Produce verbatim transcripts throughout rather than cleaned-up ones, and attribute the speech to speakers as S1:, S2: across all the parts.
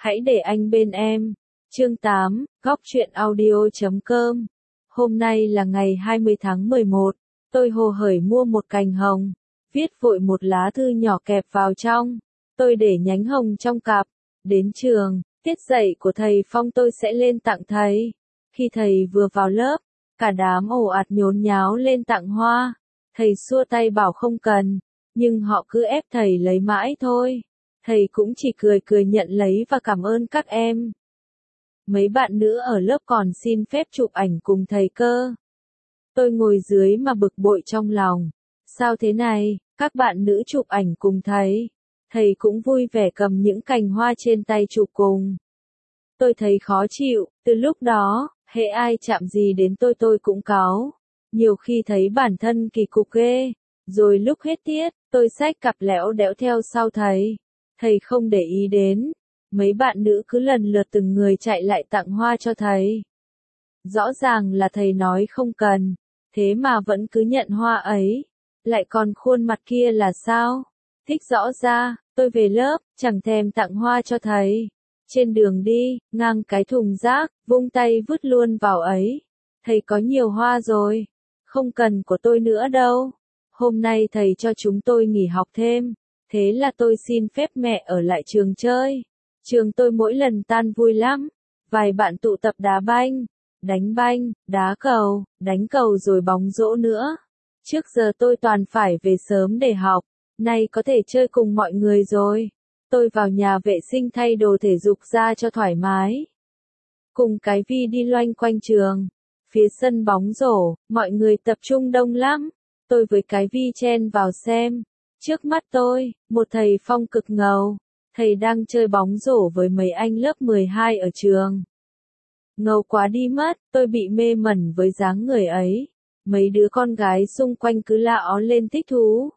S1: Hãy để anh bên em. Chương tám, góc truyện audio chấm com. Hôm nay là ngày hai mươi tháng mười một, tôi hồ hởi mua một cành hồng, viết vội một lá thư nhỏ kẹp vào trong. Tôi để nhánh hồng trong cặp. Đến trường, tiết dạy của thầy Phong tôi sẽ lên tặng thầy. Khi thầy vừa vào lớp, cả đám ồ ạt nhốn nháo lên tặng hoa. Thầy xua tay bảo không cần, nhưng họ cứ ép thầy lấy mãi thôi. Thầy cũng chỉ cười cười nhận lấy và cảm ơn các em. Mấy bạn nữ ở lớp còn xin phép chụp ảnh cùng thầy cơ. Tôi ngồi dưới mà bực bội trong lòng. Sao thế này, các bạn nữ chụp ảnh cùng thầy. Thầy cũng vui vẻ cầm những cành hoa trên tay chụp cùng. Tôi thấy khó chịu, từ lúc đó, hễ ai chạm gì đến tôi tôi cũng cáu. Nhiều khi thấy bản thân kỳ cục ghê. Rồi lúc hết tiết, tôi xách cặp lẽo đẽo theo sau thầy. Thầy không để ý đến. Mấy bạn nữ cứ lần lượt từng người chạy lại tặng hoa cho thầy. Rõ ràng là thầy nói không cần, thế mà vẫn cứ nhận hoa ấy. Lại còn khuôn mặt kia là sao? Thích rõ ra, tôi về lớp, chẳng thèm tặng hoa cho thầy. Trên đường đi, ngang cái thùng rác, vung tay vứt luôn vào ấy. Thầy có nhiều hoa rồi, không cần của tôi nữa đâu. Hôm nay thầy cho chúng tôi nghỉ học thêm, thế là tôi xin phép mẹ ở lại trường chơi. Trường tôi mỗi lần tan vui lắm, vài bạn tụ tập đá banh, đánh banh, đá cầu, đánh cầu rồi bóng rổ nữa. Trước giờ tôi toàn phải về sớm để học, nay có thể chơi cùng mọi người rồi. Tôi vào nhà vệ sinh thay đồ thể dục ra cho thoải mái. Cùng cái Vi đi loanh quanh trường. Phía sân bóng rổ, mọi người tập trung đông lắm. Tôi với cái Vi chen vào xem. Trước mắt tôi, một thầy Phong cực ngầu. Thầy đang chơi bóng rổ với mấy anh lớp mười hai ở trường. Ngầu quá đi mất, tôi bị mê mẩn với dáng người ấy. Mấy đứa con gái xung quanh cứ la ó lên thích thú.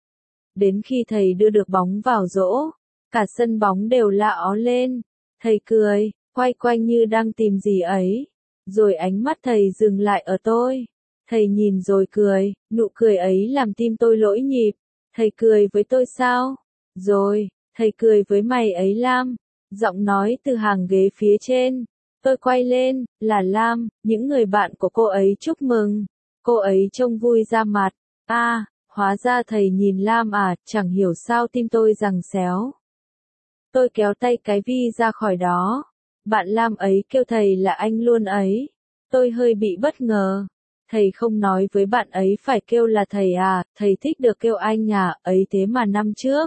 S1: Đến khi thầy đưa được bóng vào rổ, cả sân bóng đều la ó lên. Thầy cười, quay quanh như đang tìm gì ấy. Rồi ánh mắt thầy dừng lại ở tôi. Thầy nhìn rồi cười, nụ cười ấy làm tim tôi lỗi nhịp. Thầy cười với tôi sao? Rồi, thầy cười với mày ấy Lam. Giọng nói từ hàng ghế phía trên. Tôi quay lên, là Lam, những người bạn của cô ấy chúc mừng. Cô ấy trông vui ra mặt. À, hóa ra thầy nhìn Lam à, chẳng hiểu sao tim tôi giằng xéo. Tôi kéo tay cái Vi ra khỏi đó. Bạn Lam ấy kêu thầy là anh luôn ấy. Tôi hơi bị bất ngờ. Thầy không nói với bạn ấy phải kêu là thầy à, thầy thích được kêu anh à, ấy thế mà năm trước.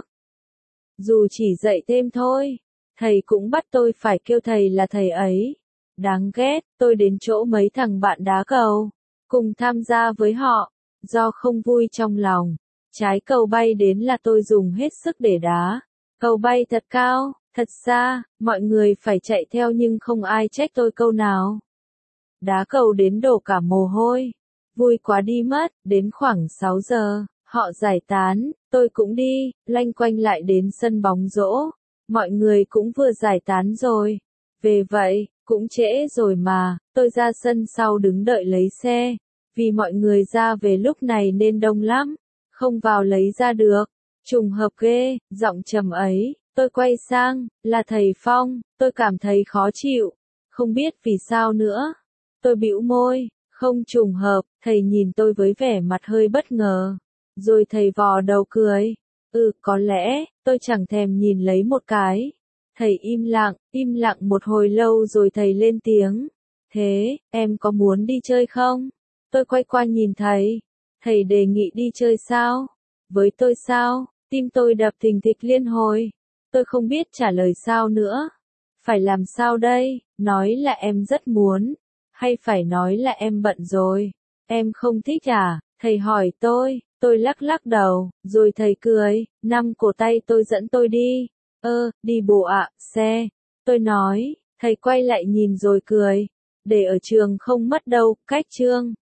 S1: Dù chỉ dạy thêm thôi, thầy cũng bắt tôi phải kêu thầy là thầy ấy. Đáng ghét, tôi đến chỗ mấy thằng bạn đá cầu, cùng tham gia với họ. Do không vui trong lòng, trái cầu bay đến là tôi dùng hết sức để đá. Cầu bay thật cao, thật xa, mọi người phải chạy theo nhưng không ai trách tôi câu nào. Đá cầu đến đổ cả mồ hôi. Vui quá đi mất, đến khoảng sáu giờ, họ giải tán, tôi cũng đi, loanh quanh lại đến sân bóng rổ. Mọi người cũng vừa giải tán rồi. Về vậy, cũng trễ rồi mà, tôi ra sân sau đứng đợi lấy xe. Vì mọi người ra về lúc này nên đông lắm, không vào lấy ra được. Trùng hợp ghê, giọng trầm ấy, tôi quay sang, là thầy Phong, tôi cảm thấy khó chịu, không biết vì sao nữa. Tôi bĩu môi, không trùng hợp, thầy nhìn tôi với vẻ mặt hơi bất ngờ. Rồi thầy vò đầu cười, ừ có lẽ, tôi chẳng thèm nhìn lấy một cái. Thầy im lặng, im lặng một hồi lâu rồi thầy lên tiếng. Thế, em có muốn đi chơi không? Tôi quay qua nhìn thầy. Thầy đề nghị đi chơi sao? Với tôi sao? Tim tôi đập thình thịch liên hồi. Tôi không biết trả lời sao nữa. Phải làm sao đây? Nói là em rất muốn. Hay phải nói là em bận rồi? Em không thích à? Thầy hỏi tôi. Tôi lắc lắc đầu. Rồi thầy cười. Nắm cổ tay tôi dẫn tôi đi. Ơ, đi bộ ạ, xe. Tôi nói. Thầy quay lại nhìn rồi cười. Để ở trường không mất đâu, cách chương.